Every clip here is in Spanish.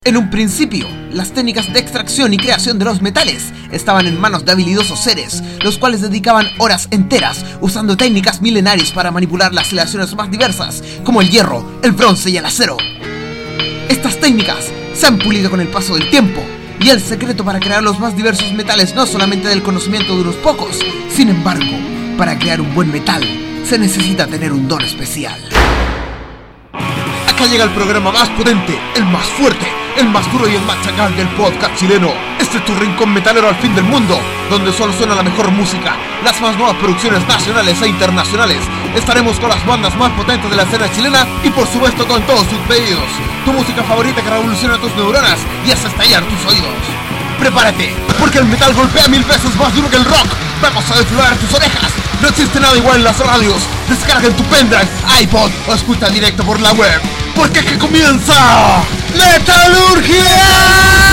En un principio, las técnicas de extracción y creación de los metales estaban en manos de habilidosos seres, los cuales dedicaban horas enteras usando técnicas milenarias para manipular las aleaciones más diversas, como el hierro, el bronce y el acero. Estas técnicas se han pulido con el paso del tiempo, y el secreto para crear los más diversos metales no es solamente del conocimiento de unos pocos. Sin embargo, para crear un buen metal, se necesita tener un don especial. Acá llega el programa más potente, el más fuerte, el más duro y el más chacal del podcast chileno. Este es tu rincón metalero al fin del mundo, donde solo suena la mejor música, las más nuevas producciones nacionales e internacionales. Estaremos con las bandas más potentes de la escena chilena y por supuesto con todos sus pedidos. Tu música favorita que revoluciona tus neuronas y hace estallar tus oídos. Prepárate, porque el metal golpea 1000 veces más duro que el rock. Vamos a desflorar tus orejas. No existe nada igual en las radios. Descarga en tu pendrive, iPod o escucha directo por la web. Porque es que comienza Metalurgia.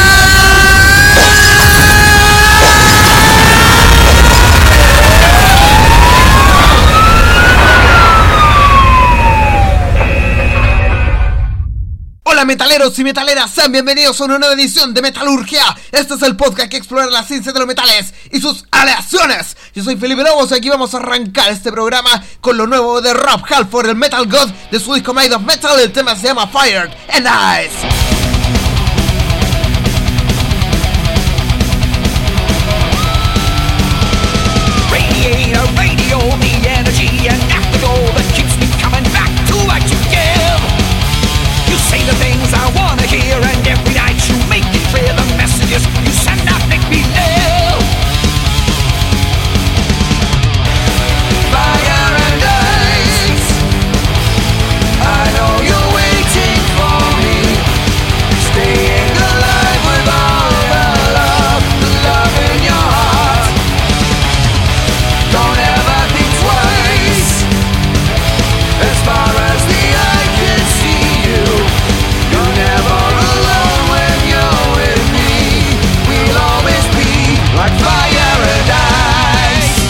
Hola metaleros y metaleras, sean bienvenidos a una nueva edición de Metalurgia. Este es el podcast que explora la ciencia de los metales y sus aleaciones. Yo soy Felipe Lobos y aquí vamos a arrancar este programa con lo nuevo de Rob Halford, el Metal God, de su disco Made of Metal. El tema se llama Fire and Ice. Radio, the energy and afterglow that keeps me coming back to what you give. You say the things I wanna hear, and every night you make it clear the messages you send out make me live. Fire and ice, I know you're waiting for me, staying alive with all the love in your heart. Don't ever think twice, as far as the eye can see you. You're never alone when you're with me. We'll always be like fire and ice.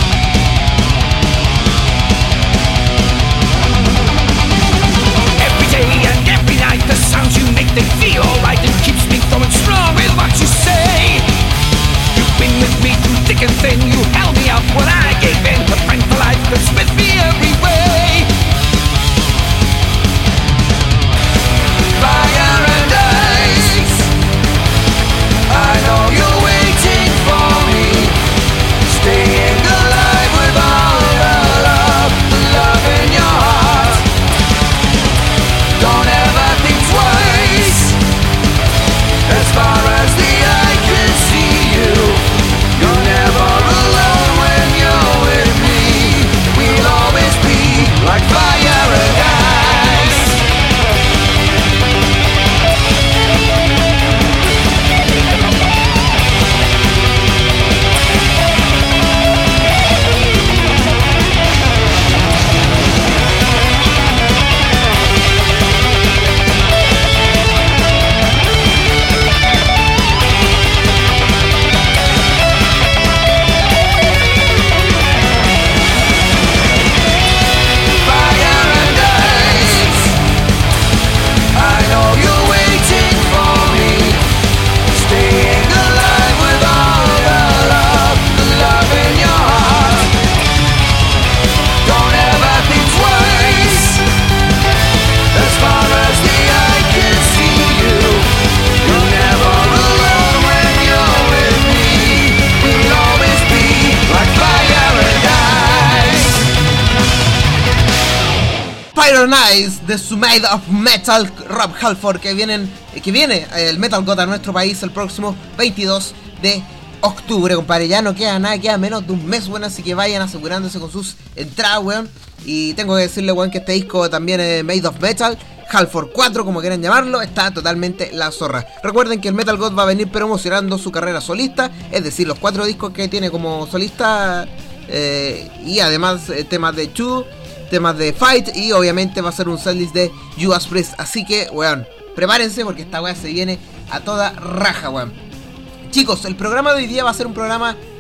Every day and every night the sounds you make, they feel alright and keeps me going strong with what you say. You've been with me through thick and thin. You held me up when I gave in. The friend for life that's with me every way. Fire and ice, I know you're waiting for me, staying alive with all the love in your heart. Don't ever think twice, as far as the eye can see you. You're never alone when you're with me. We'll always be like fire and ice. Fire and Ice de su Made of Metal, Rob Halford, que viene el Metal God a nuestro país el próximo 22 de octubre, compadre. Ya no queda nada, queda menos de un mes, weón, así que vayan asegurándose con sus entradas, weón. Y tengo que decirle, weón, que este disco también es Made of Metal, Halford 4, como quieran llamarlo, está totalmente la zorra. Recuerden que el Metal God va a venir promocionando su carrera solista, es decir, los 4 discos que tiene como solista, y además temas de Two, temas de Fight, y obviamente va a ser un setlist de Judas Priest. Así que, weón, prepárense porque esta weá se viene a toda raja, weón. Chicos, el programa de hoy día va a ser un programa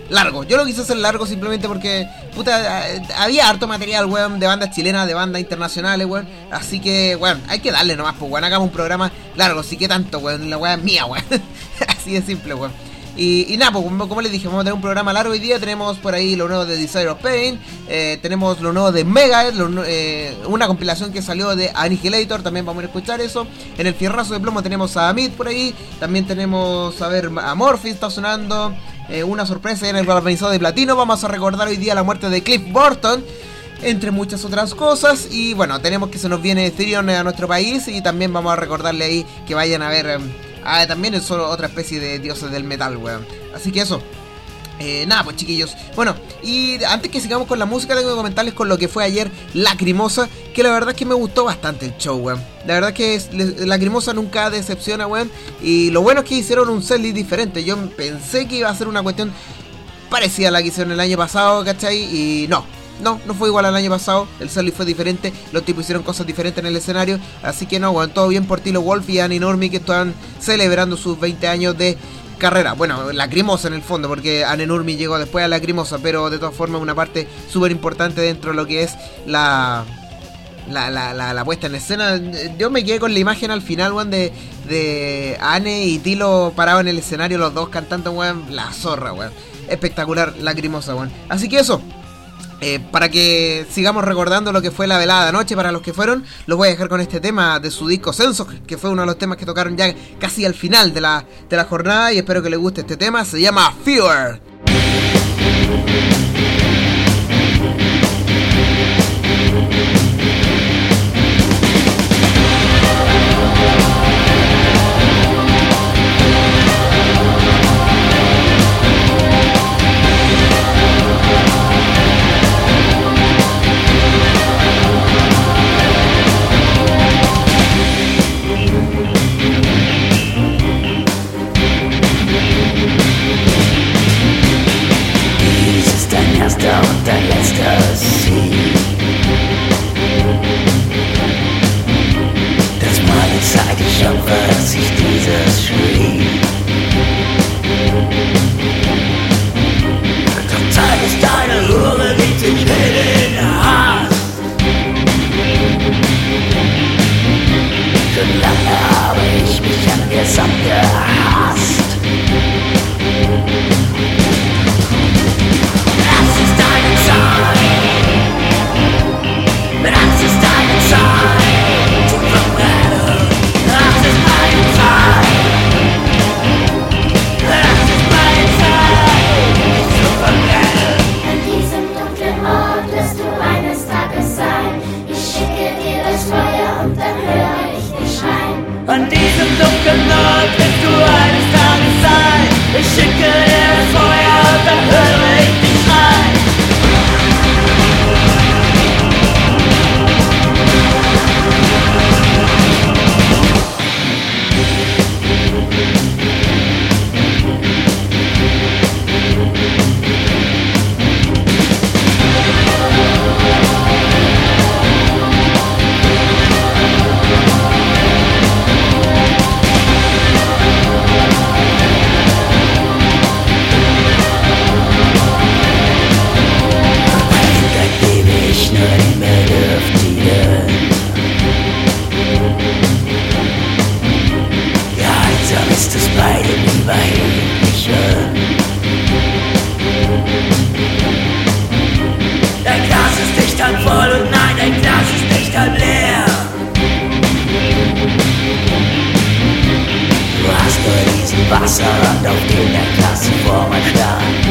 largo. Yo lo quise hacer largo simplemente porque, puta, había harto material, weón, de bandas chilenas, de bandas internacionales, weón. Así que, weón, hay que darle nomás, pues, weón, hagamos un programa largo, sí que tanto, weón, la weá es mía, weón. Así de simple, weón. Y nada, pues como les dije, vamos a tener un programa largo hoy día. Tenemos por ahí lo nuevo de Desire of Pain, tenemos lo nuevo de Megadeth, una compilación que salió de Annihilator, también vamos a escuchar eso. En el fierrazo de plomo tenemos a Amit por ahí, también tenemos, a ver, a Morphy está sonando, una sorpresa en el galvanizado de platino. Vamos a recordar hoy día la muerte de Cliff Burton, entre muchas otras cosas. Y bueno, tenemos que se nos viene Therion a nuestro país, y también vamos a recordarle ahí que vayan a ver... también es solo otra especie de dioses del metal, weón. Así que eso. Nada, pues chiquillos. Bueno, y antes que sigamos con la música, tengo que comentarles con lo que fue ayer Lacrimosa, que la verdad es que me gustó bastante el show, weón. La verdad es que Lacrimosa nunca decepciona, weón. Y lo bueno es que hicieron un setlist diferente. Yo pensé que iba a ser una cuestión parecida a la que hicieron el año pasado, ¿cachai? Y no fue igual al año pasado. El setlist fue diferente, los tipos hicieron cosas diferentes en el escenario. Así que no, bueno, todo bien por Tilo Wolf y Annie Nurmi, que están celebrando sus 20 años de carrera. Bueno, Lacrimosa en el fondo, porque Annie Nurmi llegó después a Lacrimosa, pero de todas formas una parte súper importante dentro de lo que es la puesta en escena. Yo me quedé con la imagen al final, weón, de Anne y Tilo parados en el escenario, los dos cantando, weón, la zorra, weón. Espectacular, Lacrimosa, weón. Así que eso. Para que sigamos recordando lo que fue la velada de anoche, para los que fueron, los voy a dejar con este tema de su disco Censo, que fue uno de los temas que tocaron ya casi al final de la jornada, y espero que les guste este tema. Se llama Fear. Und dein letzter Sieg. Das meine Zeit ist schon, was ich dieses schrieb. Doch Zeit ist deine Hure, die dich in Hass. Schon lange habe ich mich an dir satt gehasst. Das ist deine Zeit zu verbrennen. Das ist meine Zeit. Das ist meine Zeit zu verbrennen. An diesem dunklen Ort wirst du eines Tages sein. Ich schicke dir das Feuer und dann höre ich dich schreien. An diesem dunklen Ort wirst du eines Tages sein. Ich schicke dir das Feuer und dann höre ich dich schreien. Wasserrand, auf dem der Klassenformer stand.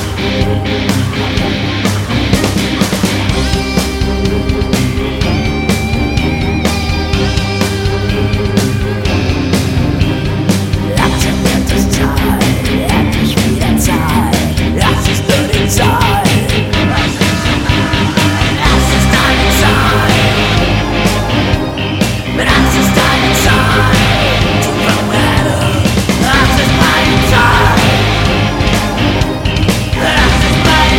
Langsam wird es Zeit, endlich wieder Zeit. Das ist nur die Zeit. Das ist deine Zeit. Das ist deine Zeit zu verbrennen. Das ist meine Zeit. Das ist meine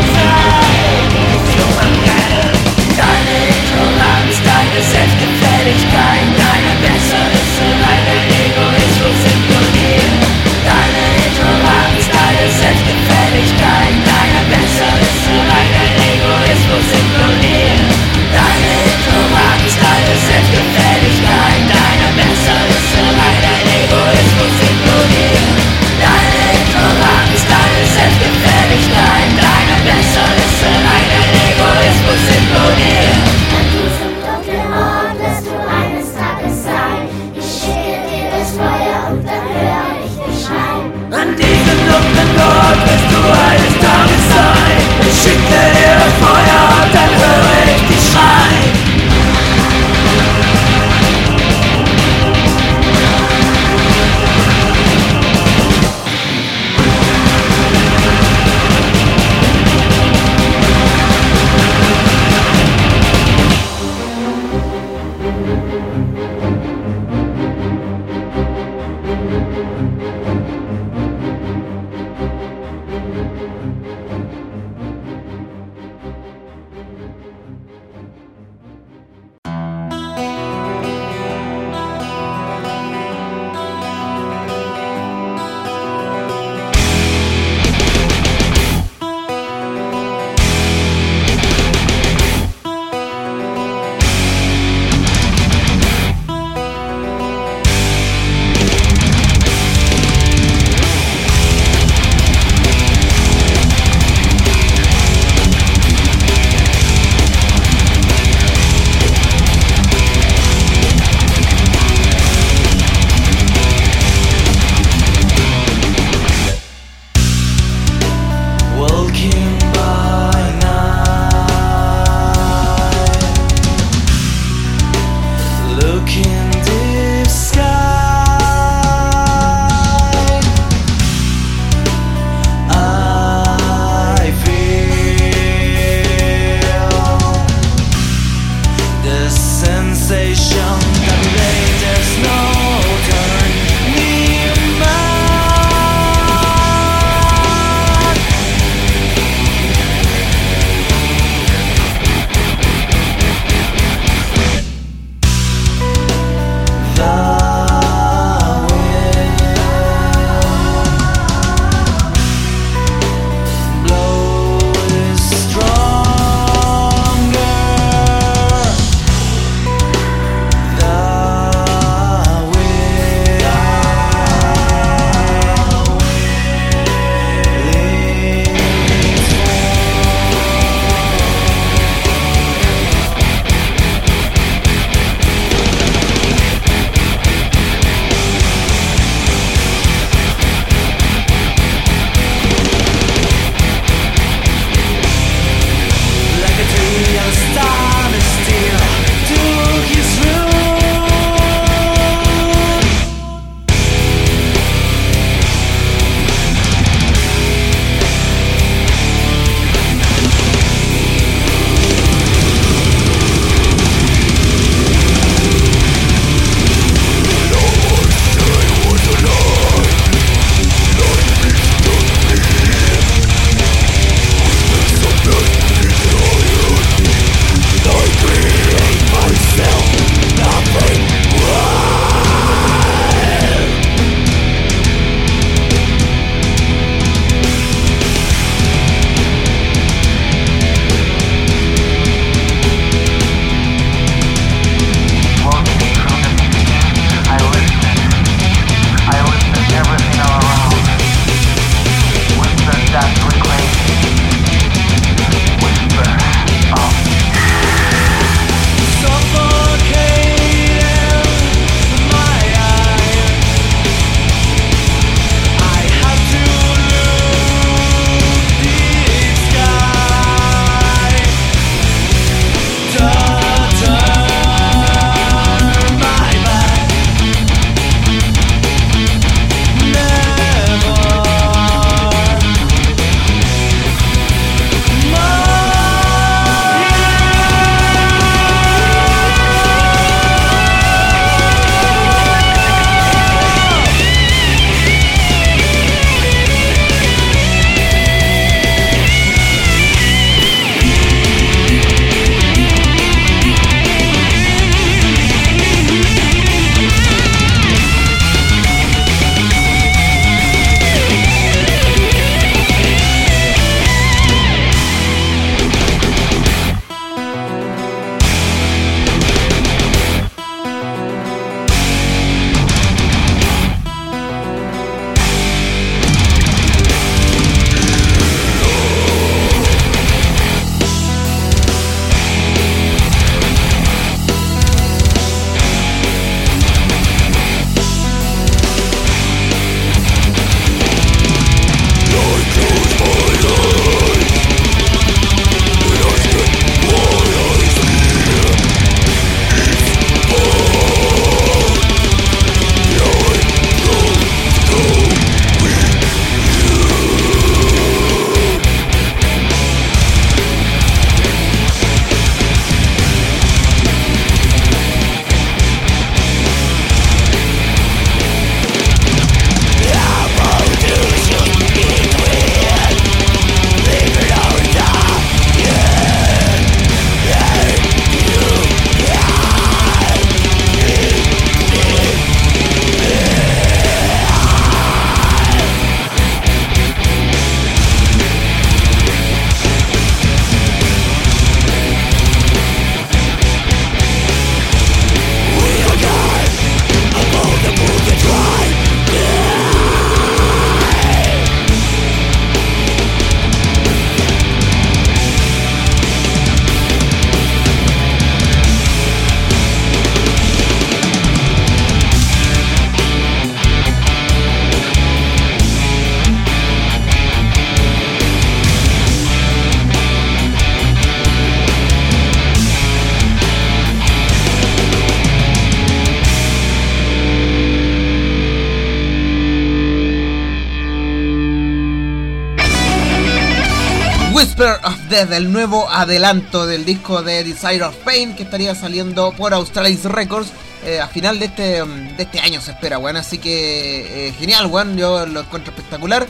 Whisper of Death, el nuevo adelanto del disco de Desire of Pain que estaría saliendo por Australis Records a final de este año, se espera, weón. Así que genial, weón, yo lo encuentro espectacular.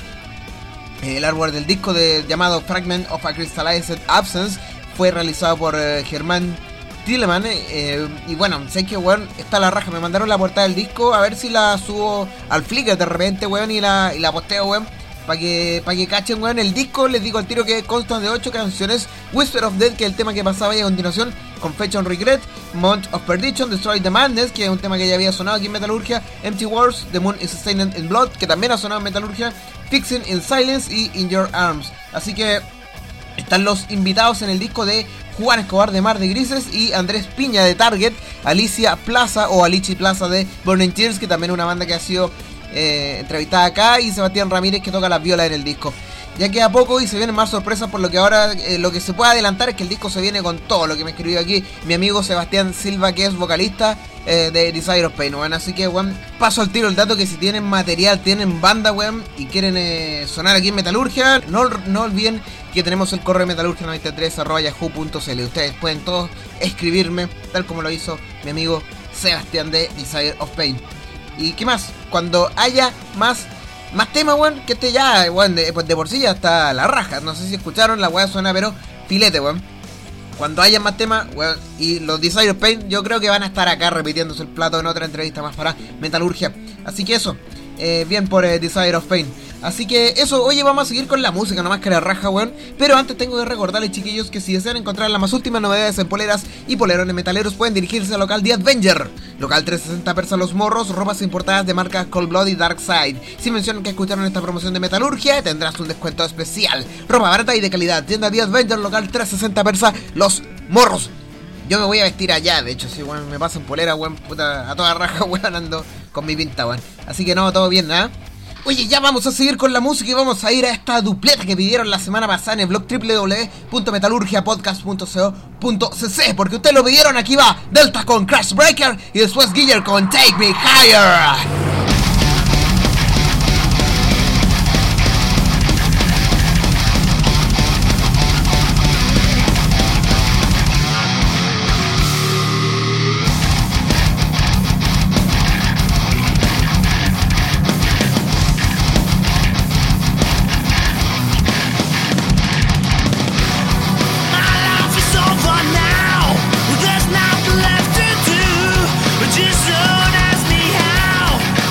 El artwork del disco llamado Fragment of a Crystallized Absence fue realizado por Germán Tilleman, y bueno, sé que, weón, está la raja. Me mandaron la portada del disco, a ver si la subo al Flickr de repente, weón, y la posteo, weón, para que cachen, weón. El disco, les digo al tiro que consta de 8 canciones. Whisper of Death, que es el tema que pasaba ahí a continuación, Confession Regret, Mount of Perdition, Destroy the Madness, que es un tema que ya había sonado aquí en Metalurgia, Empty Wars, The Moon is Stained in Blood, que también ha sonado en Metalurgia, Fixing in Silence y In Your Arms. Así que están los invitados en el disco de Juan Escobar de Mar de Grises y Andrés Piña de Target, Alicia Plaza o Alichi Plaza de Burning Tears, que también es una banda que ha sido entrevistada acá, y Sebastián Ramírez, que toca las violas en el disco. Ya queda poco y se vienen más sorpresas, por lo que ahora lo que se puede adelantar es que el disco se viene con todo lo que me escribió aquí mi amigo Sebastián Silva, que es vocalista de Desire of Pain, weón. Así que, weón, paso al tiro el dato que si tienen material, tienen banda, weón, y quieren sonar aquí en Metalurgia, no olviden que tenemos el correo metalurgia93@yahoo.cl. Ustedes pueden todos escribirme, tal como lo hizo mi amigo Sebastián de Desire of Pain. ¿Y qué más? Cuando haya más temas, weón, que ya, weón, de por sí ya está la raja. No sé si escucharon, la weá suena pero filete, weón. Cuando haya más temas, weón, y los Desire of Pain, yo creo que van a estar acá repitiéndose el plato en otra entrevista más para Metalurgia. Así que eso, bien por Desire of Pain. Así que eso, oye, vamos a seguir con la música, nomás que la raja, weón. Pero antes tengo que recordarles, chiquillos, que si desean encontrar las más últimas novedades en poleras y polerones metaleros, pueden dirigirse al local The Avenger, local 360 Persa Los Morros, ropas importadas de marcas Cold Blood y Dark Side. Si mencionan que escucharon esta promoción de Metalurgia, tendrás un descuento especial. Ropa barata y de calidad, tienda The Avenger, local 360 Persa Los Morros. Yo me voy a vestir allá, de hecho, si, weón, me pasan polera, weón, puta, a toda raja, weón, ando con mi pinta, weón. Así que no, todo bien, ¿nada? Oye, ya vamos a seguir con la música y vamos a ir a esta dupleta que pidieron la semana pasada en el blog www.metalurgiapodcast.co.cc, porque ustedes lo pidieron. Aquí va Delta con Crash Breaker y después Guiller con Take Me Higher. Just don't ask me how.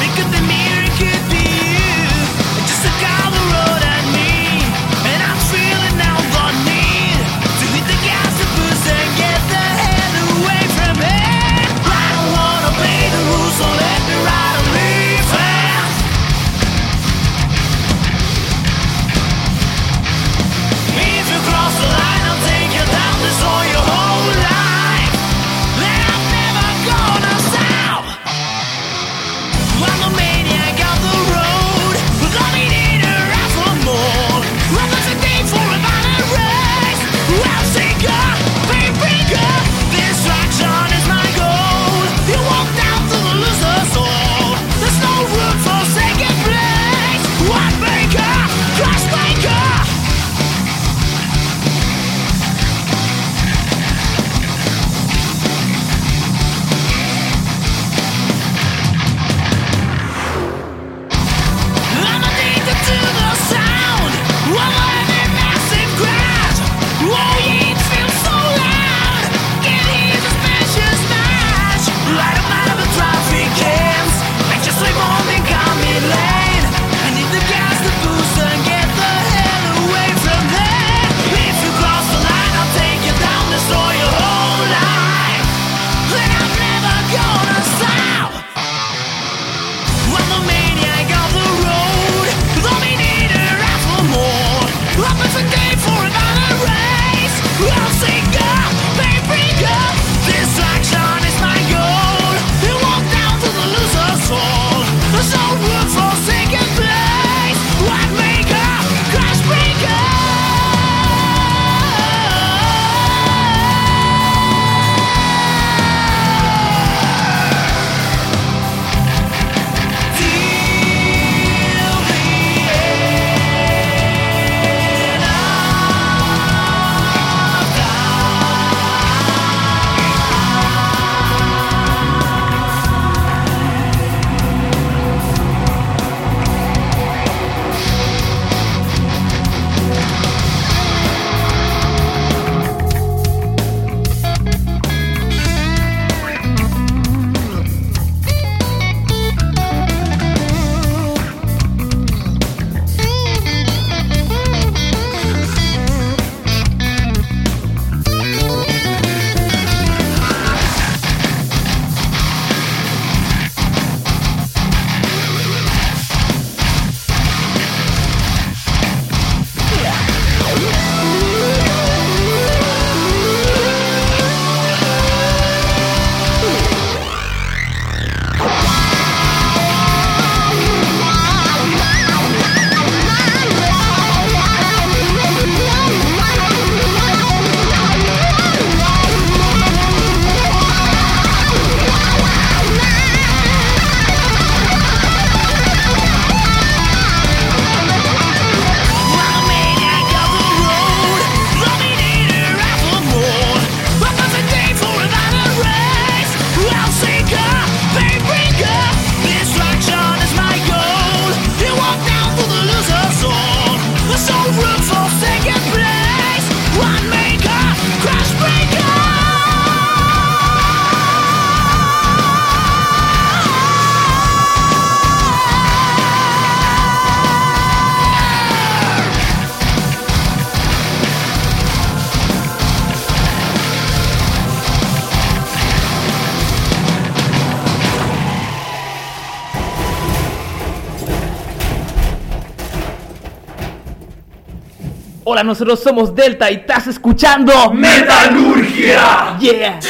Hola, nosotros somos Delta y estás escuchando ¡Metalurgia! Yeah.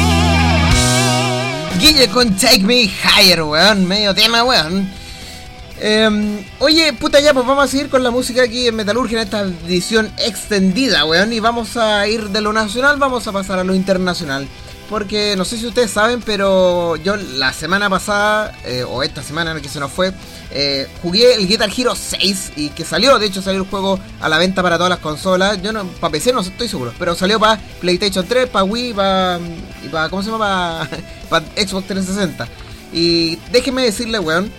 Con Take Me Higher, weón, medio tema, weón. Oye, puta ya, pues vamos a seguir con la música aquí en Metalurgia en esta edición extendida, weón. Y vamos a ir de lo nacional, vamos a pasar a lo internacional. Porque no sé si ustedes saben, pero yo la semana pasada, o esta semana que se nos fue, jugué el Guitar Hero 6 y que salió, de hecho salió el juego a la venta para todas las consolas. Yo no, para PC no estoy seguro, pero salió para PlayStation 3, para Wii, para ¿cómo se llama? Para Xbox 360. Y déjenme decirle, weón,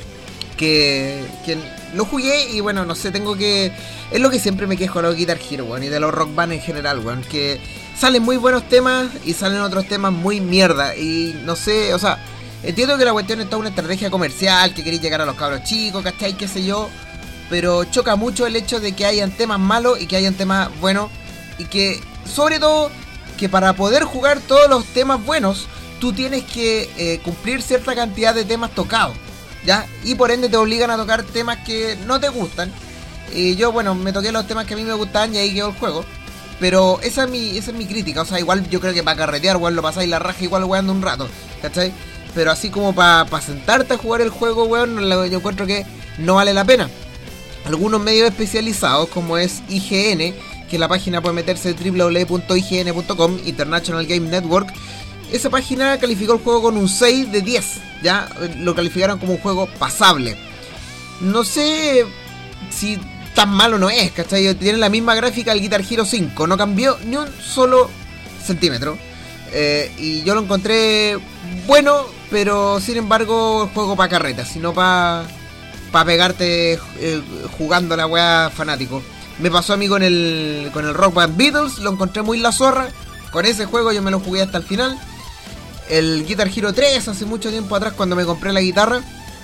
que lo jugué y bueno, no sé, tengo que... Es lo que siempre me quejo de los Guitar Hero, weón, y de los Rock Band en general, weón, que salen muy buenos temas y salen otros temas muy mierda. Y no sé, o sea, entiendo que la cuestión está una estrategia comercial, que queréis llegar a los cabros chicos, ¿cachai? Qué sé yo. Pero choca mucho el hecho de que hayan temas malos y que hayan temas buenos. Y que, sobre todo, que para poder jugar todos los temas buenos, tú tienes que cumplir cierta cantidad de temas tocados, ¿ya? Y por ende te obligan a tocar temas que no te gustan. Y yo, bueno, me toqué los temas que a mí me gustaban y ahí quedó el juego. Pero esa es mi crítica. O sea, igual yo creo que para carretear, weón, lo pasáis la raja igual weando un rato, ¿cachai? Pero así como para sentarte a jugar el juego, weón, yo encuentro que no vale la pena. Algunos medios especializados, como es IGN, que la página puede meterse www.ign.com, International Game Network. Esa página calificó el juego con un 6 de 10, ¿ya? Lo calificaron como un juego pasable. No sé si tan malo no es, ¿cachai? Tiene la misma gráfica del Guitar Hero 5, no cambió ni un solo centímetro. Y yo lo encontré bueno, pero sin embargo, juego para carretas, sino para pegarte jugando la weá fanático. Me pasó a mí con el Rock Band Beatles, lo encontré muy la zorra. Con ese juego yo me lo jugué hasta el final. El Guitar Hero 3 hace mucho tiempo atrás cuando me compré la guitarra.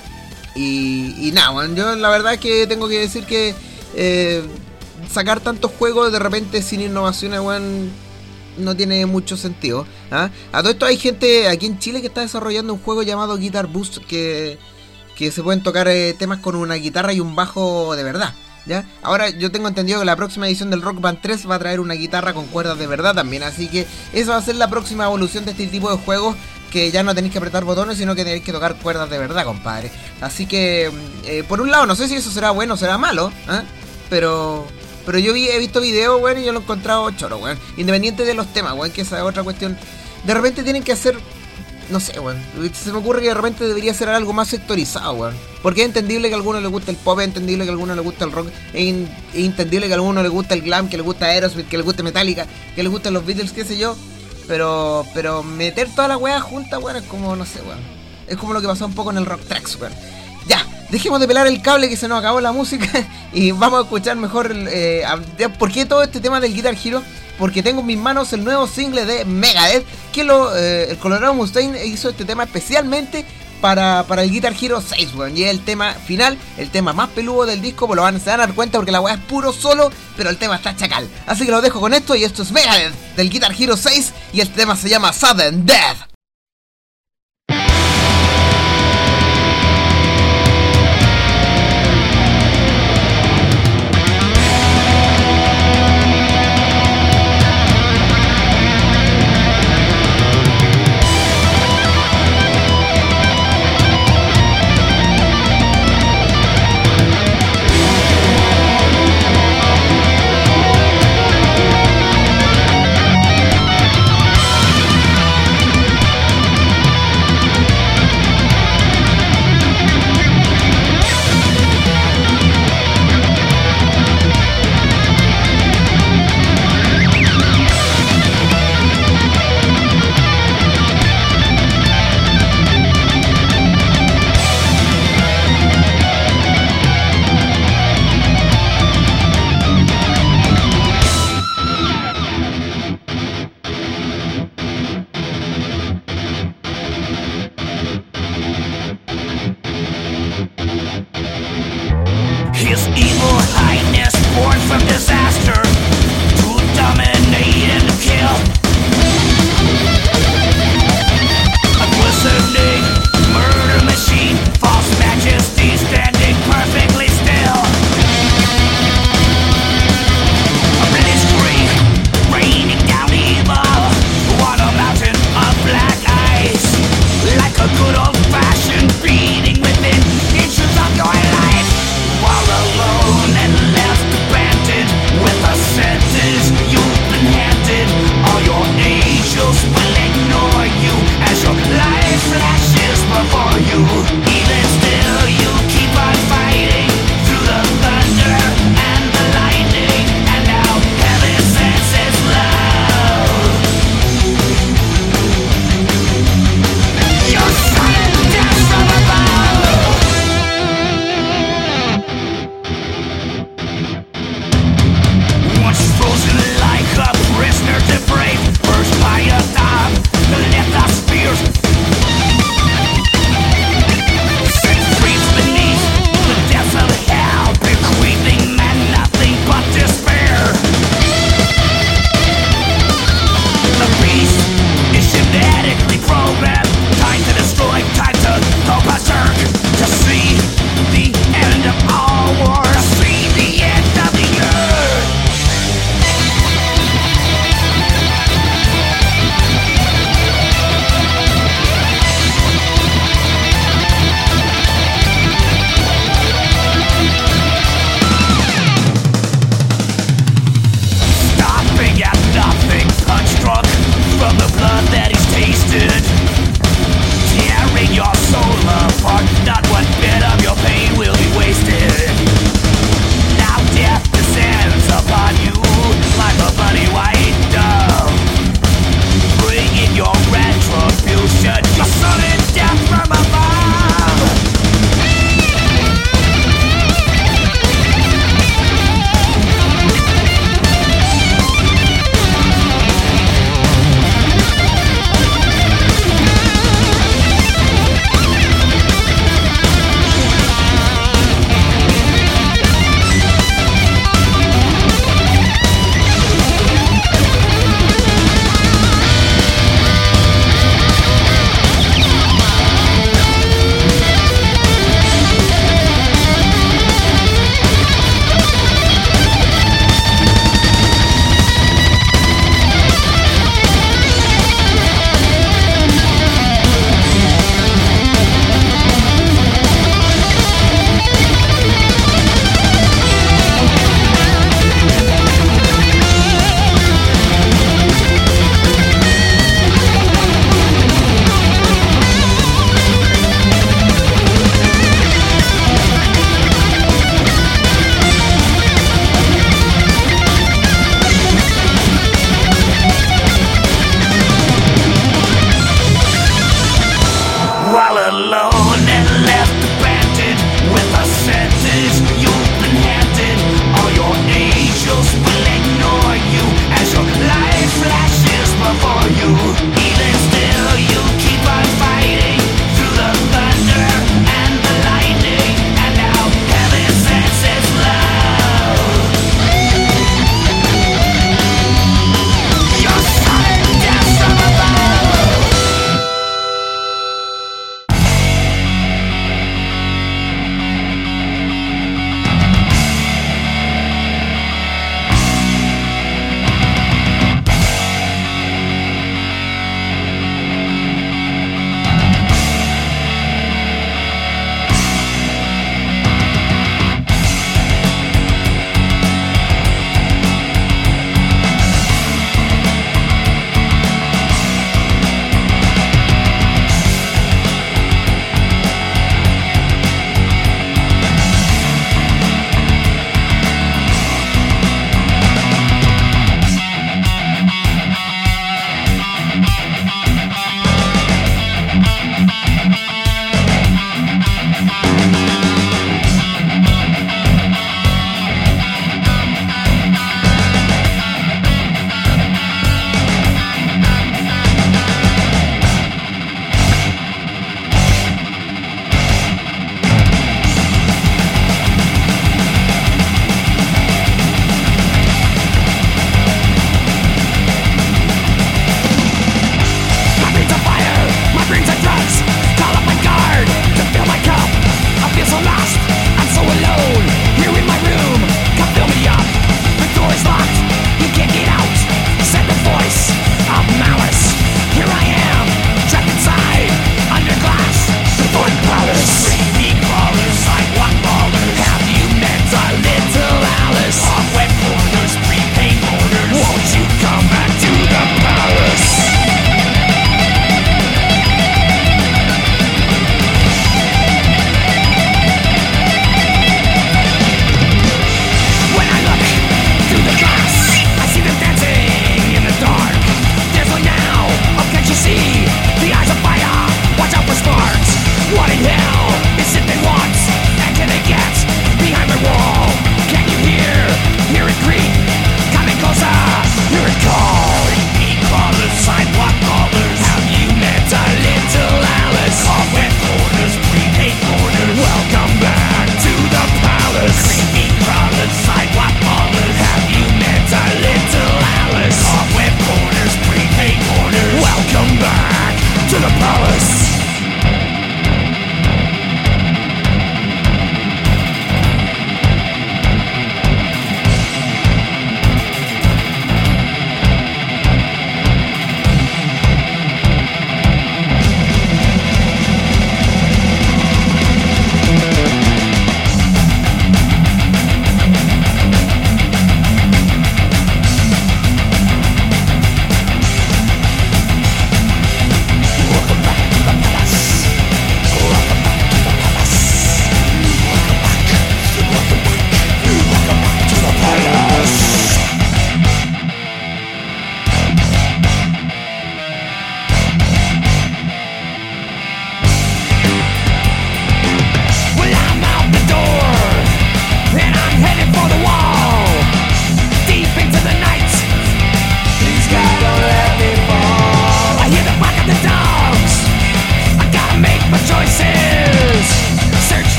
Y nada, bueno, yo la verdad es que tengo que decir que sacar tantos juegos de repente sin innovaciones, weón, no tiene mucho sentido, ¿ah? A todo esto hay gente aquí en Chile que está desarrollando un juego llamado Guitar Boost que se pueden tocar temas con una guitarra y un bajo de verdad, ¿ya? Ahora yo tengo entendido que la próxima edición del Rock Band 3 va a traer una guitarra con cuerdas de verdad también, así que esa va a ser la próxima evolución de este tipo de juegos, que ya no tenéis que apretar botones, sino que tenéis que tocar cuerdas de verdad, compadre. Así que, por un lado, no sé si eso será bueno o será malo, ¿eh? Pero yo he visto videos, weón, y yo lo he encontrado choro, weón. Independiente de los temas, weón, que esa es otra cuestión. De repente tienen que hacer, no sé, weón. Se me ocurre que de repente debería ser algo más sectorizado, weón. Porque es entendible que a algunos les gusta el pop, es entendible que a algunos les gusta el rock, es entendible que a algunos les gusta el glam, que les gusta Aerosmith, que les gusta Metallica, que les gustan los Beatles, qué sé yo. Pero meter toda la weá junta, weón, es como, no sé, weón. Es como lo que pasó un poco en el Rock Tracks, weón. Ya, dejemos de pelar el cable que se nos acabó la música y vamos a escuchar mejor ¿por qué todo este tema del Guitar Hero? Porque tengo en mis manos el nuevo single de Megadeth, que el Colorado Mustaine hizo este tema especialmente para el Guitar Hero 6, weón. Y es el tema final, el tema más peludo del disco, pues se van a dar cuenta porque la weá es puro solo, pero el tema está chacal. Así que lo dejo con esto y esto es Megadeth del Guitar Hero 6 y el tema se llama Sudden Death.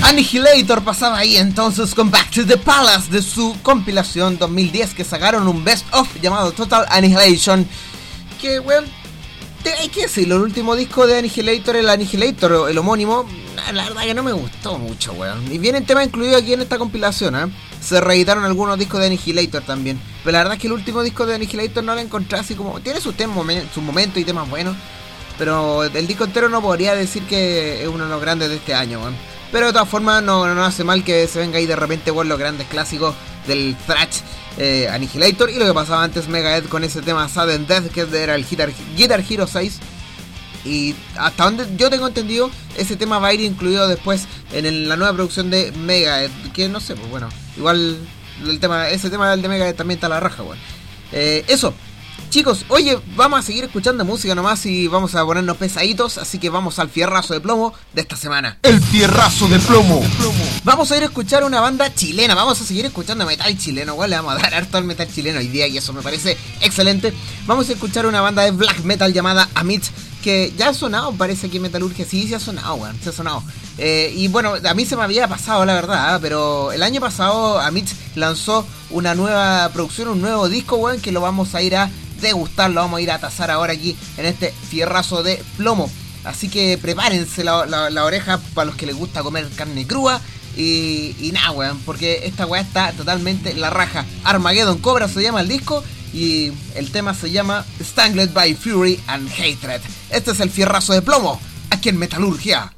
Annihilator pasaba ahí entonces con Back to the Palace de su compilación 2010 que sacaron un best of llamado Total Annihilation. Que, weón, hay que decirlo, el último disco de Annihilator, el homónimo, la verdad que no me gustó mucho, weón. Y vienen temas incluidos aquí en esta compilación, ¿eh? Se reeditaron algunos discos de Annihilator también. Pero la verdad es que el último disco de Annihilator no lo encontré así como... Tiene sus momentos y temas buenos, pero el disco entero no podría decir que es uno de los grandes de este año, weón. Pero de todas formas no hace mal que se venga ahí de repente por los grandes clásicos del thrash Annihilator. Y lo que pasaba antes Megadeth con ese tema Sudden Death, que era el Guitar Hero 6. Y hasta donde yo tengo entendido, ese tema va a ir incluido después en la nueva producción de Megadeth. Que no sé, pues bueno, igual ese tema del de Megadeth también está a la raja, bueno. Eso. Chicos, oye, vamos a seguir escuchando música nomás y vamos a ponernos pesaditos, así que vamos al fierrazo de plomo de esta semana. El fierrazo de plomo. Vamos a ir a escuchar una banda chilena, vamos a seguir escuchando metal chileno, igual le vamos a dar harto al metal chileno hoy día y eso me parece excelente. Vamos a escuchar una banda de black metal llamada Amit, que ya ha sonado, parece que Metalurgia, sí ha sonado, weón, se ha sonado. Y bueno, a mí se me había pasado la verdad, pero el año pasado Amit lanzó una nueva producción, un nuevo disco, weón, que lo vamos a ir a degustar, lo vamos a ir a tasar ahora aquí en este fierrazo de plomo. Así que prepárense la oreja para los que les gusta comer carne crua. Y nada, weón, porque esta weá está totalmente la raja. Armageddon Cobra se llama el disco y el tema se llama Strangled by Fury and Hatred. Este es el fierrazo de plomo, aquí en Metalurgia.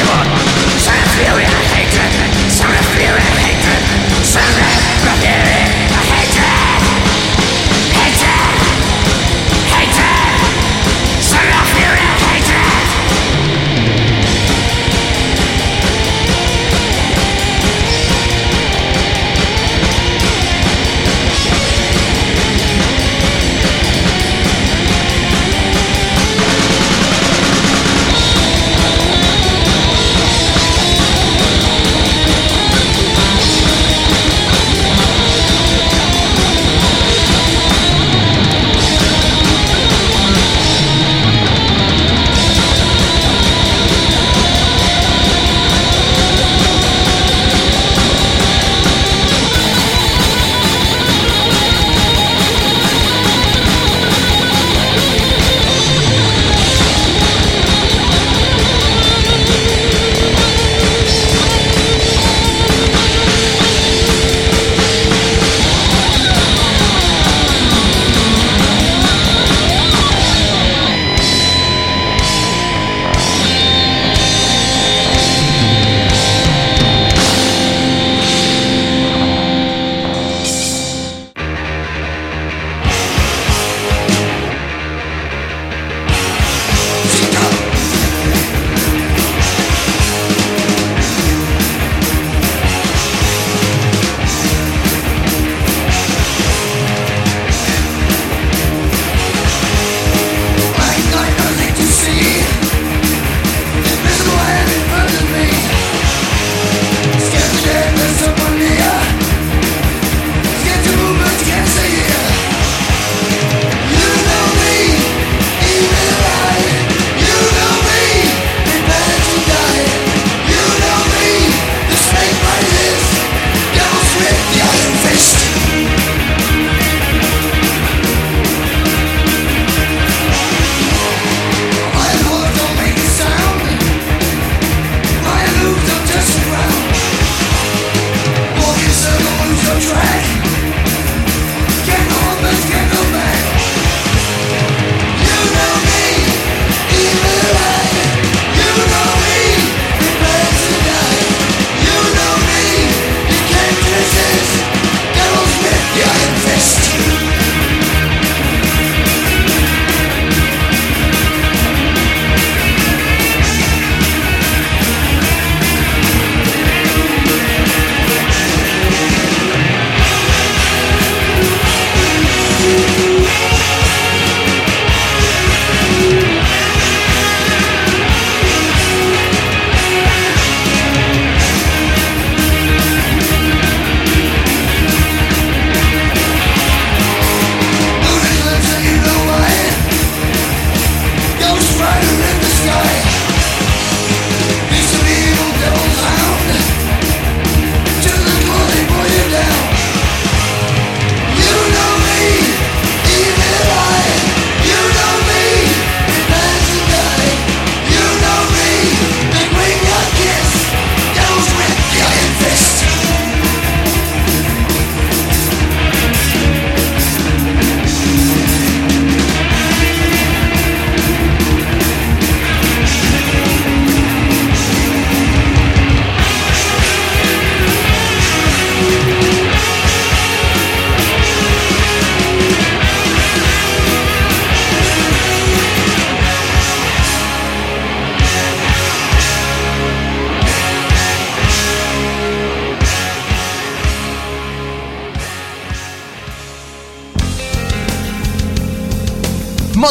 Hatred,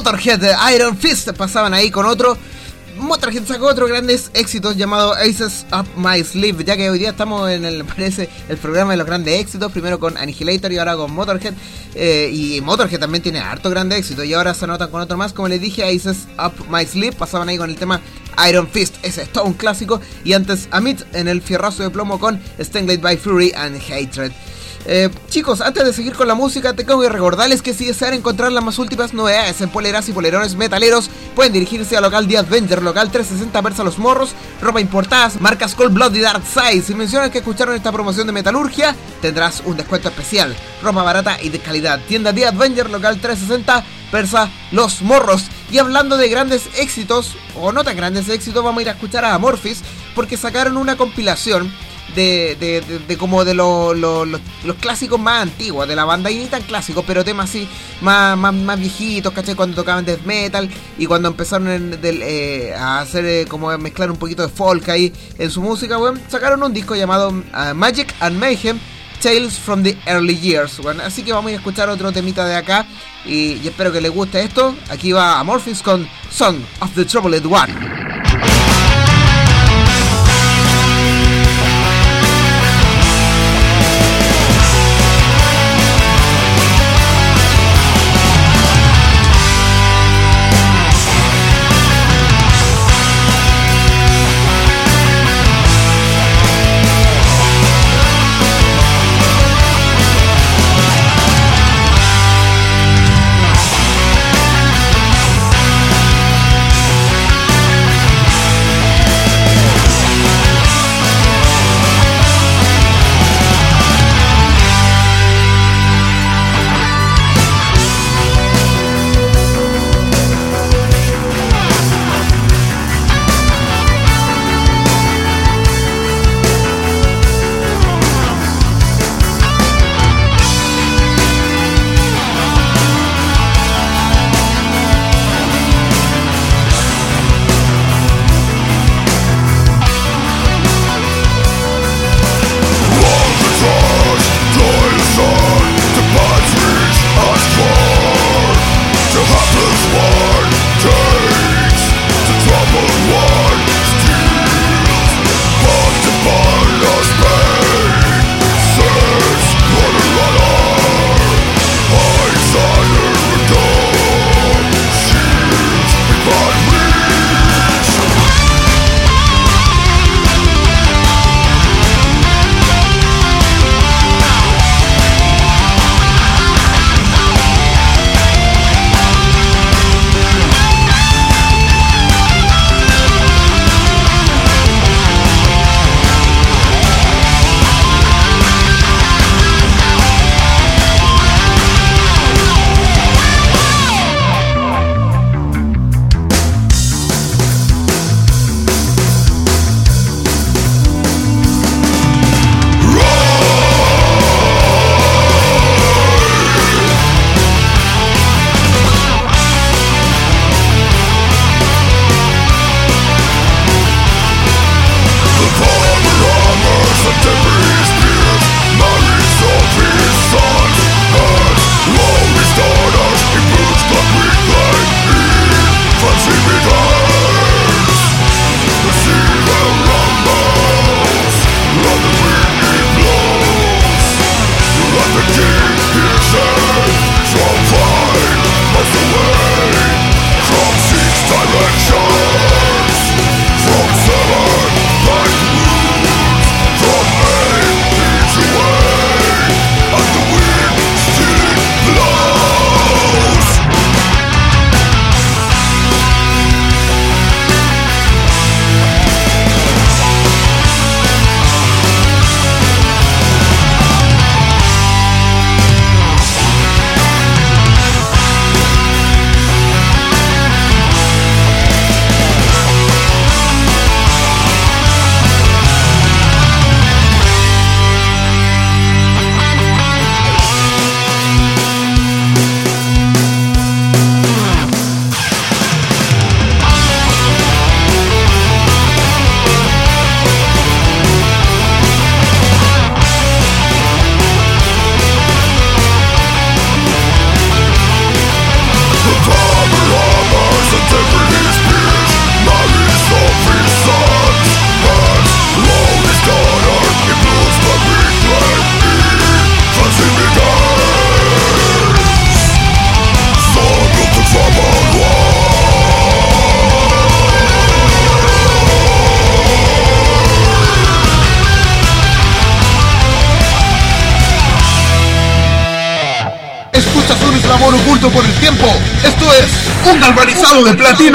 Motorhead de Iron Fist pasaban ahí con otro. Motorhead sacó otros grandes éxitos llamado Aces Up My Sleeve, ya que hoy día estamos en el programa de los grandes éxitos, primero con Annihilator y ahora con Motorhead, y Motorhead también tiene harto grande éxito y ahora se anotan con otro más, como les dije, Aces Up My Sleeve, pasaban ahí con el tema Iron Fist, ese es todo un clásico, y antes Amit en el fierrazo de plomo con Strangled by Fury and Hatred. Chicos, antes de seguir con la música, tengo que recordarles que si desean encontrar las más últimas novedades en poleras y polerones metaleros, pueden dirigirse al local The Avenger, local 360 Persa Los Morros, ropa importadas, marcas Cold Blood y Dark Side. Si mencionan que escucharon esta promoción de Metalurgia, tendrás un descuento especial. Ropa barata y de calidad. Tienda The Avenger, local 360 Persa Los Morros. Y hablando de grandes éxitos, o no tan grandes éxitos, vamos a ir a escuchar a Amorphis, porque sacaron una compilación de como de los clásicos más antiguos de la banda, y ni tan clásicos, pero temas así más viejitos, ¿cachai? Cuando tocaban death metal y cuando empezaron a hacer como mezclar un poquito de folk ahí en su música, bueno, sacaron un disco llamado Magic and Mayhem Tales from the Early Years, bueno, así que vamos a escuchar otro temita de acá y espero que les guste esto. Aquí va Amorphis con Song of the Troubled One. oculto por el tiempo. Esto es un galvanizado de platino.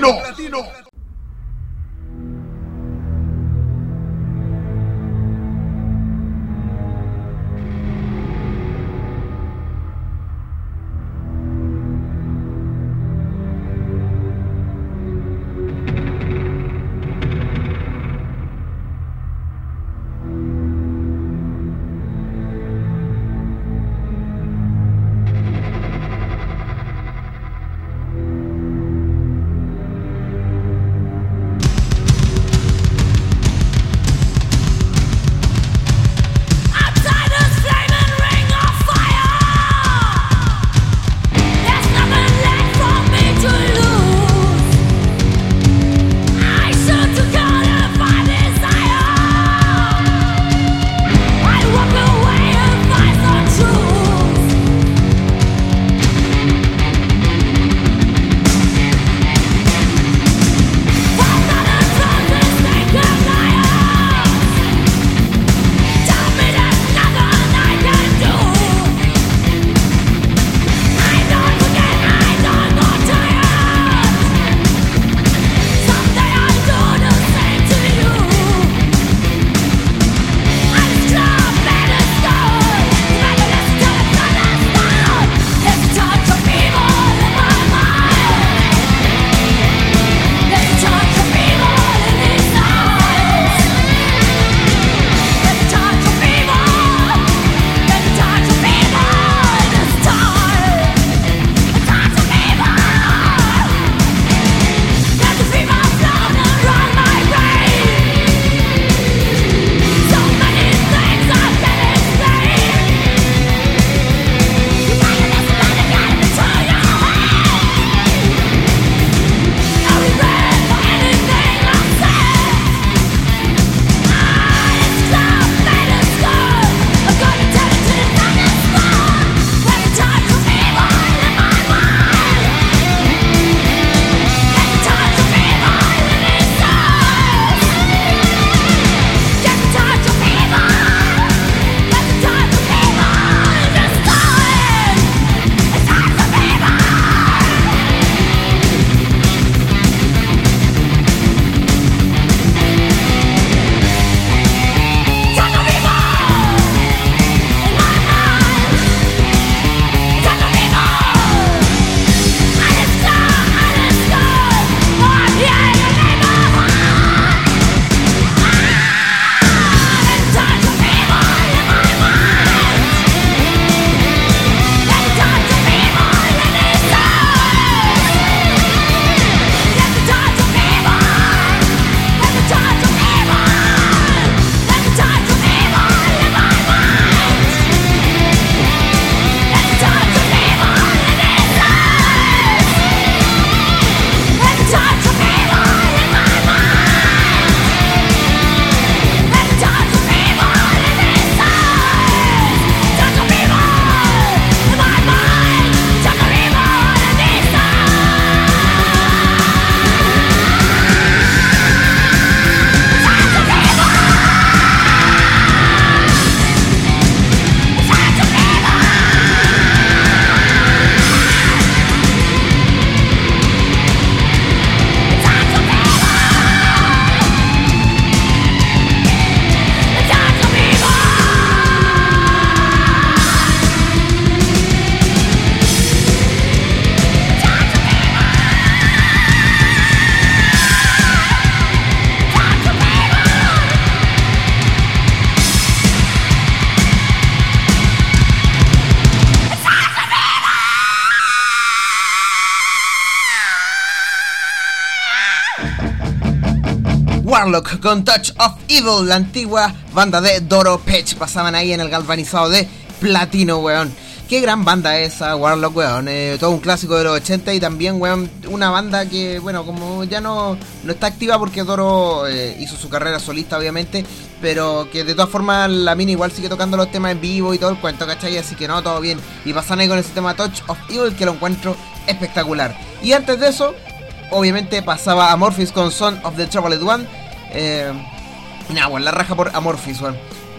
Warlock con Touch of Evil, la antigua banda de Doro Peach. Pasaban ahí en el galvanizado de platino, weón. Qué gran banda esa, Warlock, weón. Todo un clásico de los 80 y también, weón, una banda que, bueno, como ya no está activa porque Doro hizo su carrera solista, obviamente, pero que de todas formas la mina igual sigue tocando los temas en vivo y todo el cuento, ¿cachai? Así que no, todo bien. Y pasan ahí con ese tema Touch of Evil, que lo encuentro espectacular. Y antes de eso, obviamente pasaba Amorphis con Son of the Troubled One. Bueno, la raja por Amorphis, weón.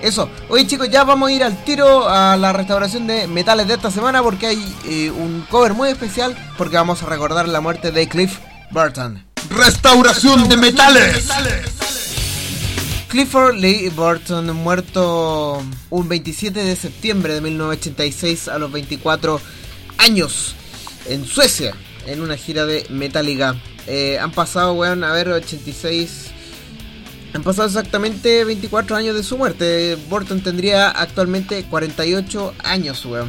Eso. Oye chicos, ya vamos a ir al tiro a la restauración de metales de esta semana porque hay un cover muy especial porque vamos a recordar la muerte de Cliff Burton. Restauración de metales. Clifford Lee Burton, muerto un 27 de septiembre de 1986 a los 24 años en Suecia, en una gira de Metallica. Han pasado, weón, a ver, 86... Han pasado exactamente 24 años de su muerte. Burton tendría actualmente 48 años, weón.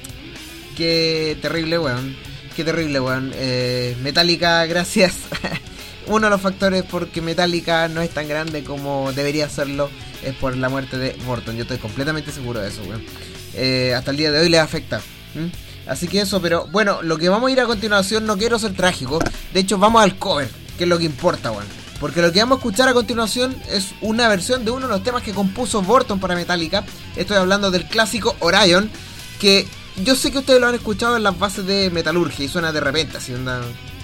Qué terrible, weón. Qué terrible, weón. Metallica, gracias. Uno de los factores por que Metallica no es tan grande como debería serlo es por la muerte de Burton. Yo estoy completamente seguro de eso, weón. Hasta el día de hoy le afecta. Así que eso, pero bueno, lo que vamos a ir a continuación, no quiero ser trágico. De hecho, vamos al cover, que es lo que importa, weón. Porque lo que vamos a escuchar a continuación es una versión de uno de los temas que compuso Burton para Metallica. Estoy hablando del clásico Orion, que yo sé que ustedes lo han escuchado en las bases de Metalurgia y suena de repente así, onda.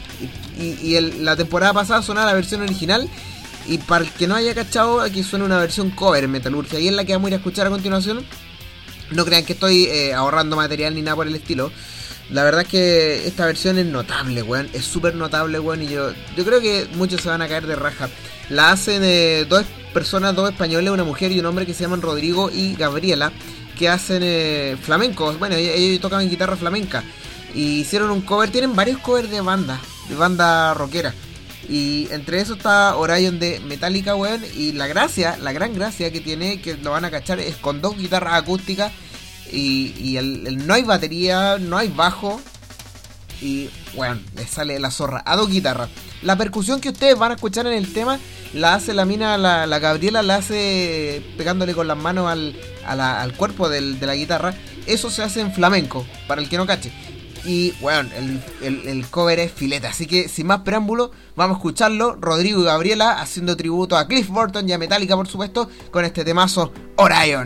La temporada pasada sonaba la versión original. Y para el que no haya cachado, aquí suena una versión cover en Metalurgia y es la que vamos a ir a escuchar a continuación. No crean que estoy ahorrando material ni nada por el estilo. La verdad es que esta versión es notable, weón. Es súper notable, weón. Y yo creo que muchos se van a caer de raja. La hacen dos personas, dos españoles, una mujer y un hombre que se llaman Rodrigo y Gabriela, que hacen flamencos. Bueno, ellos tocan guitarra flamenca. Y hicieron un cover, tienen varios covers de banda rockera. Y entre eso está Orion de Metallica, weón. Y la gran gracia que tiene, que lo van a cachar, es con dos guitarras acústicas. Y no hay batería, no hay bajo. Y bueno, le sale la zorra a dos guitarras. La percusión que ustedes van a escuchar en el tema la hace la mina, la Gabriela, la hace pegándole con las manos al cuerpo de la guitarra. Eso se hace en flamenco, para el que no cache. Y bueno, el cover es fileta. Así que sin más preámbulo, vamos a escucharlo. Rodrigo y Gabriela haciendo tributo a Cliff Burton y a Metallica, por supuesto, con este temazo Orion.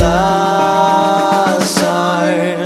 last time.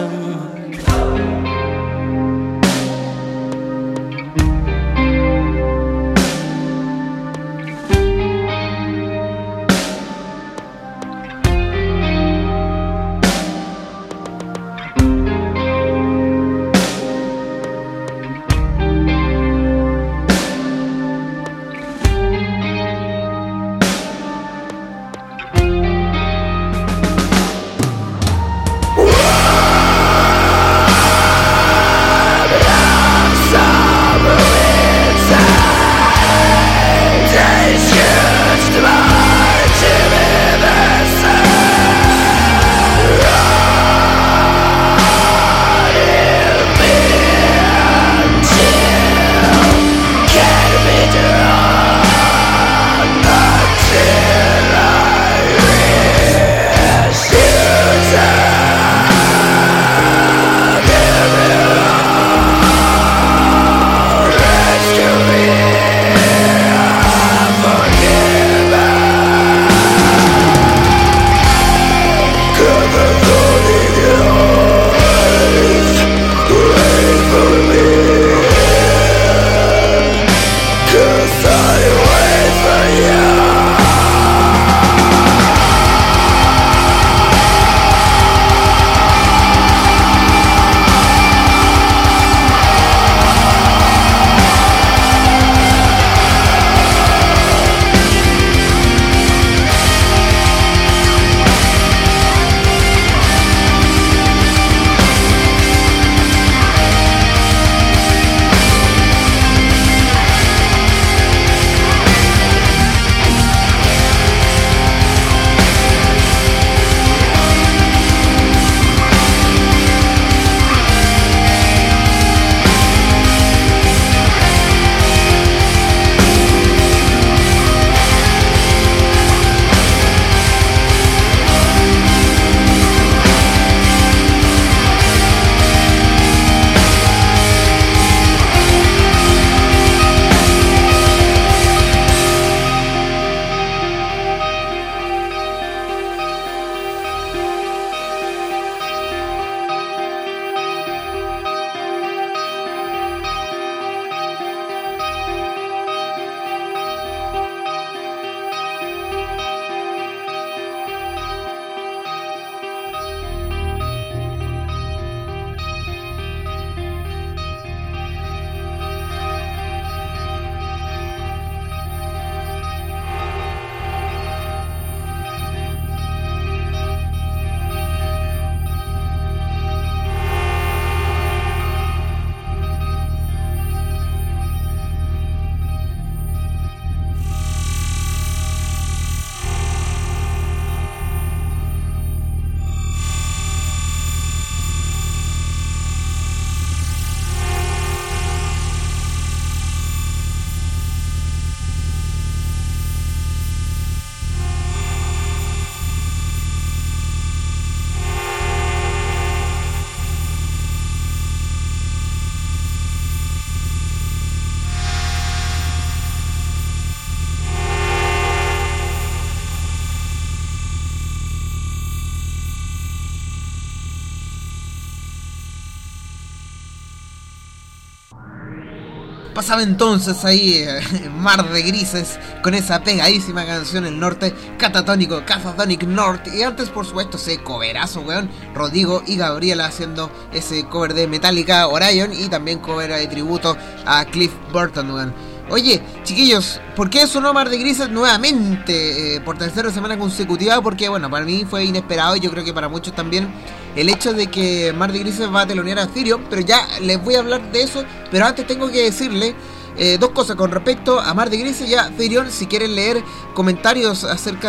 Pasaba entonces ahí Mar de Grises con esa pegadísima canción El Norte, Catatonic North. Y antes, por supuesto, ese coverazo, weón, Rodrigo y Gabriela haciendo ese cover de Metallica, Orion, y también cover de tributo a Cliff Burton, weón. Oye, chiquillos, ¿por qué sonó Mar de Grises nuevamente por tercera semana consecutiva? Porque, bueno, para mí fue inesperado y yo creo que para muchos también el hecho de que Mar de Grises va a telonear a Therion, pero ya les voy a hablar de eso. Pero antes tengo que decirle dos cosas con respecto a Mar de Grises y a Therion. Si quieren leer comentarios acerca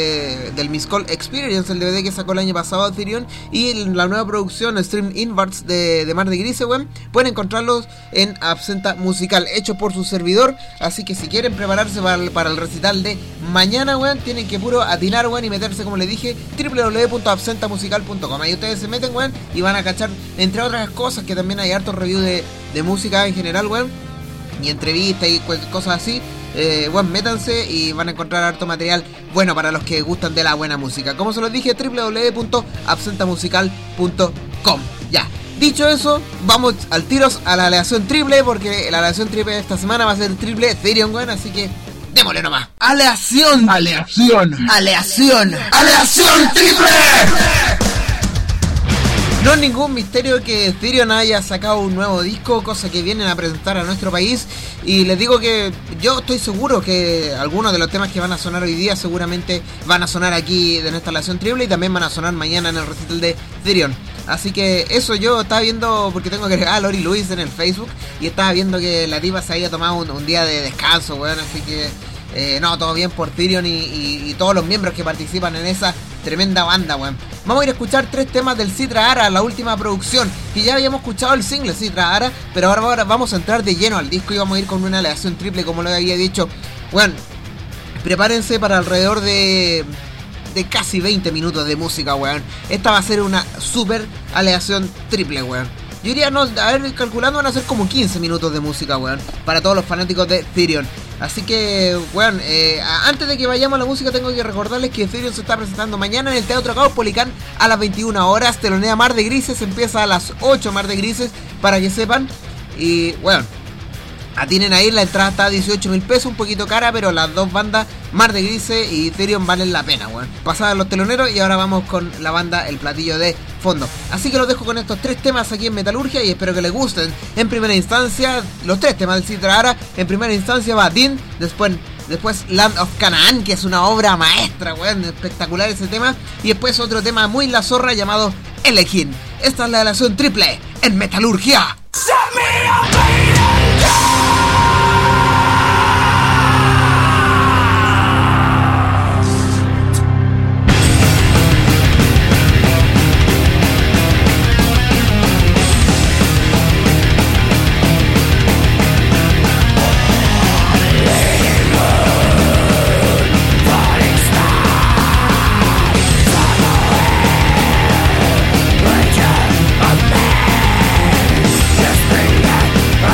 del Miss Call Experience, el DVD que sacó el año pasado Therion, y la nueva producción Stream Inwards de Mar de Grises, weón, pueden encontrarlos en Absenta Musical, hecho por su servidor. Así que si quieren prepararse para el recital de mañana, weón, tienen que puro atinar, weón, y meterse, como les dije, www.absentamusical.com. Ahí ustedes se meten, weón, y van a cachar, entre otras cosas, que también hay hartos reviews de música en general, weón, y entrevistas y cosas así. bueno, métanse y van a encontrar harto material bueno para los que gustan de la buena música. Como se los dije, www.absentamusical.com. Ya, dicho eso, vamos al tiros a la aleación triple, porque la aleación triple de esta semana va a ser triple Ethereum, weón, así que démosle nomás. Aleación triple. No es ningún misterio que Ethereum haya sacado un nuevo disco, cosa que vienen a presentar a nuestro país. Y les digo que yo estoy seguro que algunos de los temas que van a sonar hoy día seguramente van a sonar aquí en esta aleación triple y también van a sonar mañana en el recital de Ethereum. Así que eso, yo estaba viendo, porque tengo que agregar a Lori Luis en el Facebook, y estaba viendo que la tipa se había tomado un día de descanso, weón, así que no, todo bien por Ethereum y todos los miembros que participan en esa tremenda banda, weón. Vamos a ir a escuchar 3 temas del Citra Ara, la última producción, que ya habíamos escuchado el single Citra Ara, pero ahora vamos a entrar de lleno al disco y vamos a ir con una aleación triple, como lo había dicho. Weón, prepárense para alrededor de casi 20 minutos de música, weón. Esta va a ser una super aleación triple, weón. Yo diría, no, a ver, calculando van a ser como 15 minutos de música, weón, para todos los fanáticos de Ethereum. Así que, weón, antes de que vayamos a la música, tengo que recordarles que Ethereum se está presentando mañana en el Teatro Caupolicán a las 21 horas. Telonea Mar de Grises, empieza a las 8 Mar de Grises, para que sepan. Y, weón, atinen ahí, la entrada está a 18.000 pesos, un poquito cara, pero las dos bandas, Mar de Grises y Ethereum, valen la pena, weón. Pasaban los teloneros y ahora vamos con la banda El Platillo de Fondo. Así que los dejo con estos 3 temas aquí en Metalurgia y espero que les gusten. En primera instancia, los 3 temas del Citra Ara. En primera instancia va Din, después Land of Canaan, que es una obra maestra, weón, espectacular ese tema. Y después otro tema muy la zorra llamado Elekin. Esta es la aleación triple en Metalurgia. Just bring that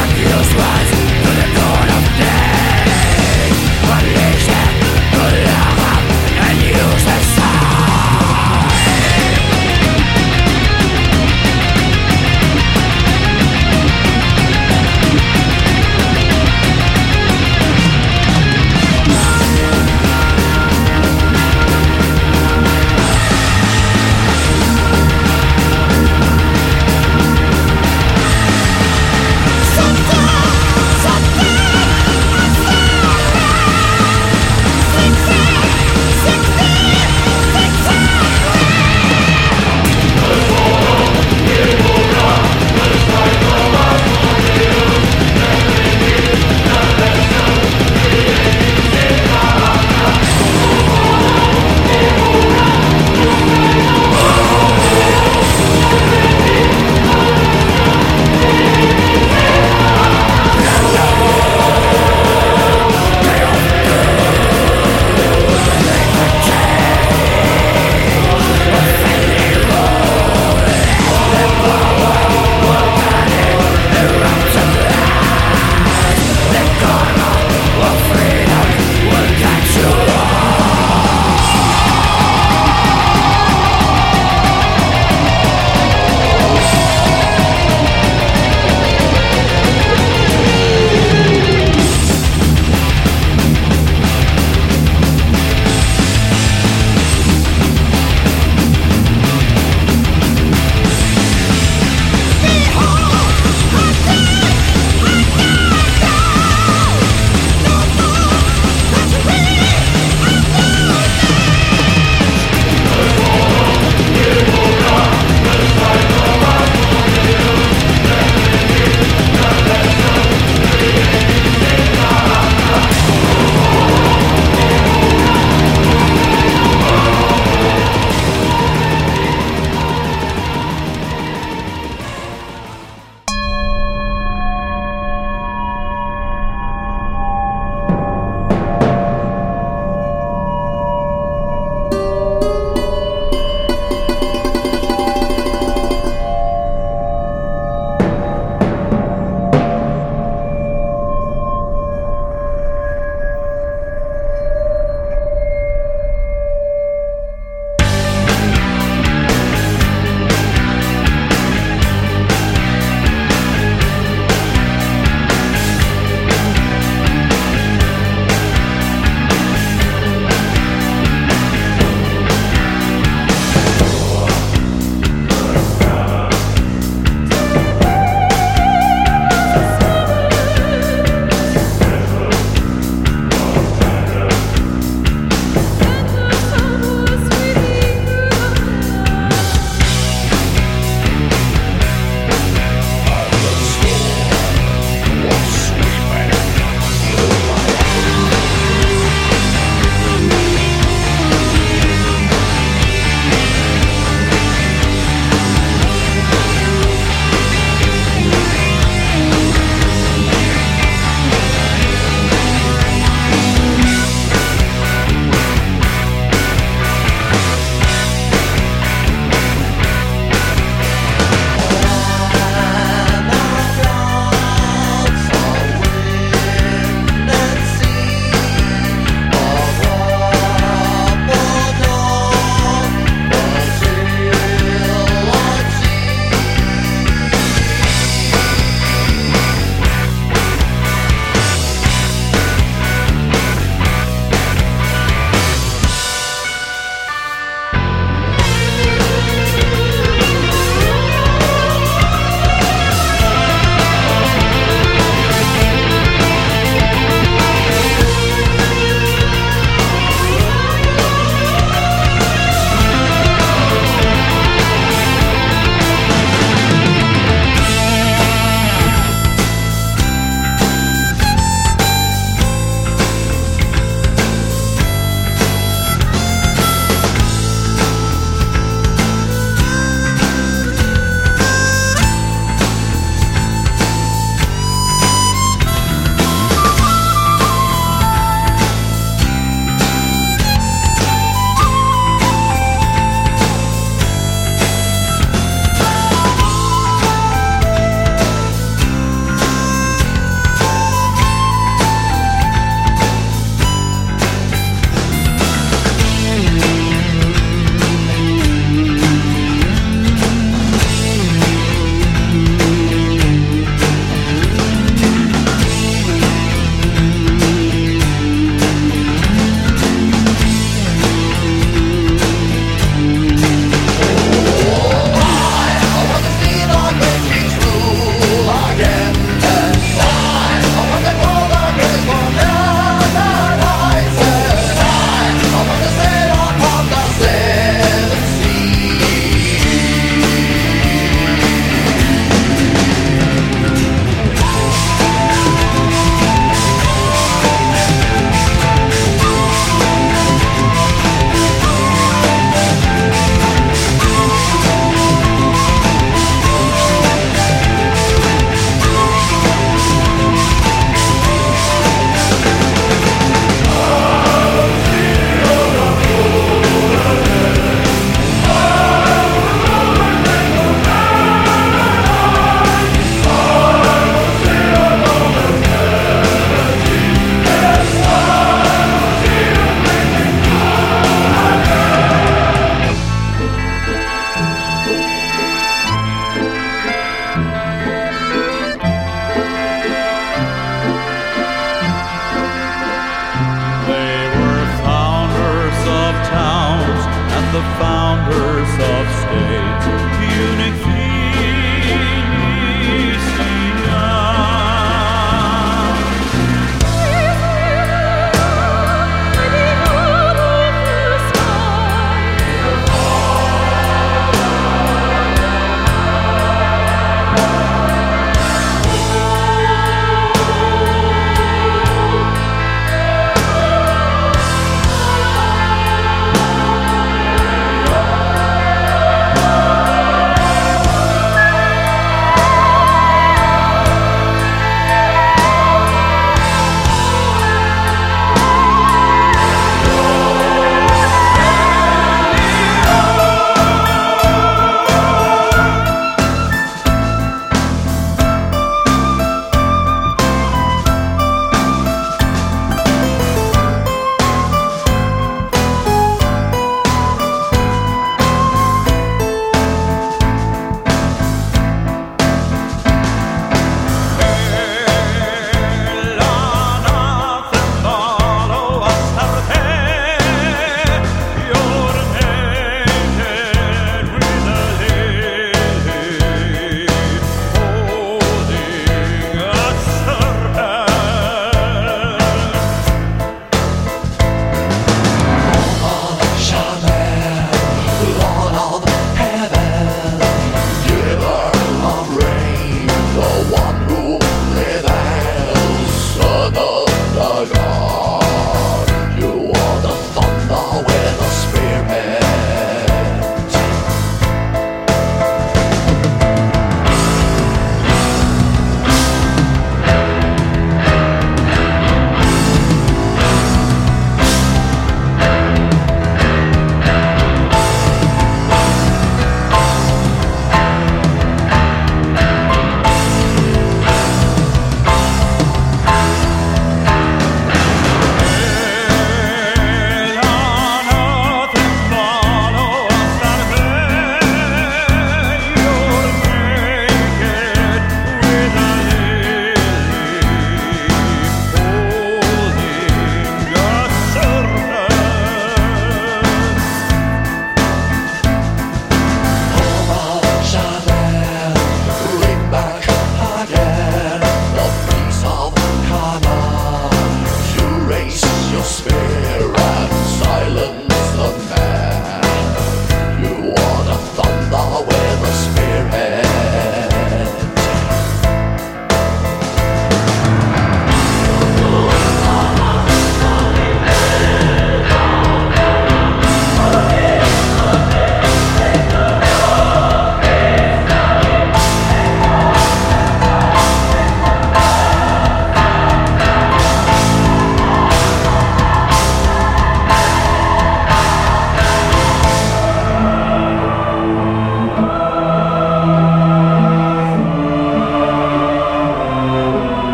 founders of states, unification.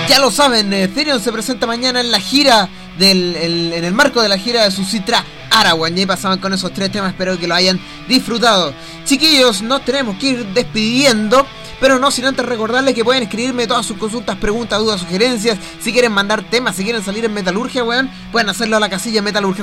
Ya lo saben, Therion se presenta mañana en la gira en el marco de la gira de su Citra Arawan. Y ahí pasaban con esos 3 temas, espero que lo hayan disfrutado. Chiquillos, nos tenemos que ir despidiendo, pero no sin antes recordarles que pueden escribirme todas sus consultas, preguntas, dudas, sugerencias. Si quieren mandar temas, si quieren salir en Metalurgia, weón, pueden hacerlo a la casilla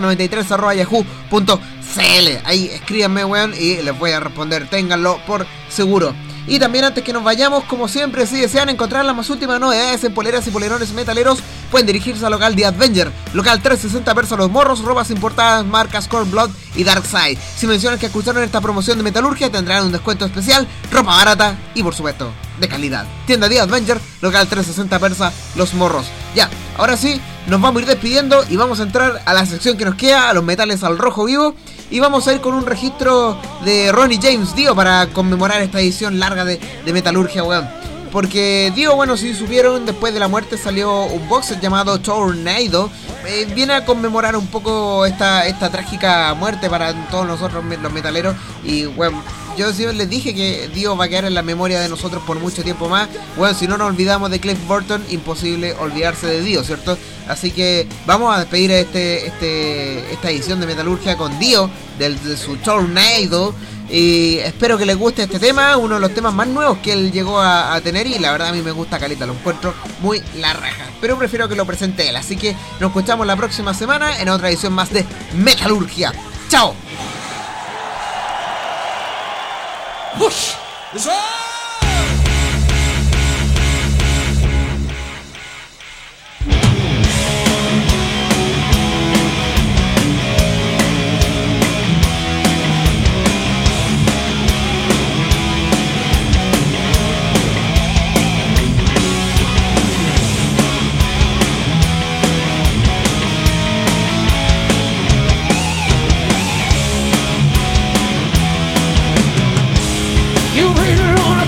metalurgia93@yahoo.cl. Ahí escríbanme, weón, y les voy a responder, ténganlo por seguro. Y también antes que nos vayamos, como siempre, si desean encontrar las más últimas novedades en poleras y polerones metaleros, pueden dirigirse al local The Avenger, local 360 Persa Los Morros, ropas importadas, marcas Core Blood y Darkside. Si mencionan que escucharon esta promoción de Metalurgia, tendrán un descuento especial, ropa barata y por supuesto, de calidad. Tienda The Avenger, local 360 Persa Los Morros. Ya, ahora sí, nos vamos a ir despidiendo y vamos a entrar a la sección que nos queda, a los metales al rojo vivo. Y vamos a ir con un registro de Ronnie James Dio para conmemorar esta edición larga de Metalurgia, weón. Porque Dio, bueno, si supieron, después de la muerte salió un box set llamado Tornado. Viene a conmemorar un poco esta trágica muerte para todos nosotros los metaleros. Y, bueno, yo siempre les dije que Dio va a quedar en la memoria de nosotros por mucho tiempo más. Bueno, si no nos olvidamos de Cliff Burton, imposible olvidarse de Dio, ¿cierto? Así que vamos a despedir esta edición de Metalurgia con Dio, de su Tornado. Y espero que les guste este tema, uno de los temas más nuevos que él llegó a tener. Y la verdad a mí me gusta caleta, lo encuentro muy la raja, pero prefiero que lo presente él. Así que nos escuchamos la próxima semana en otra edición más de Metalurgia. ¡Chao! You really wanna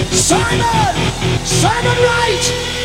Simon! Simon Wright!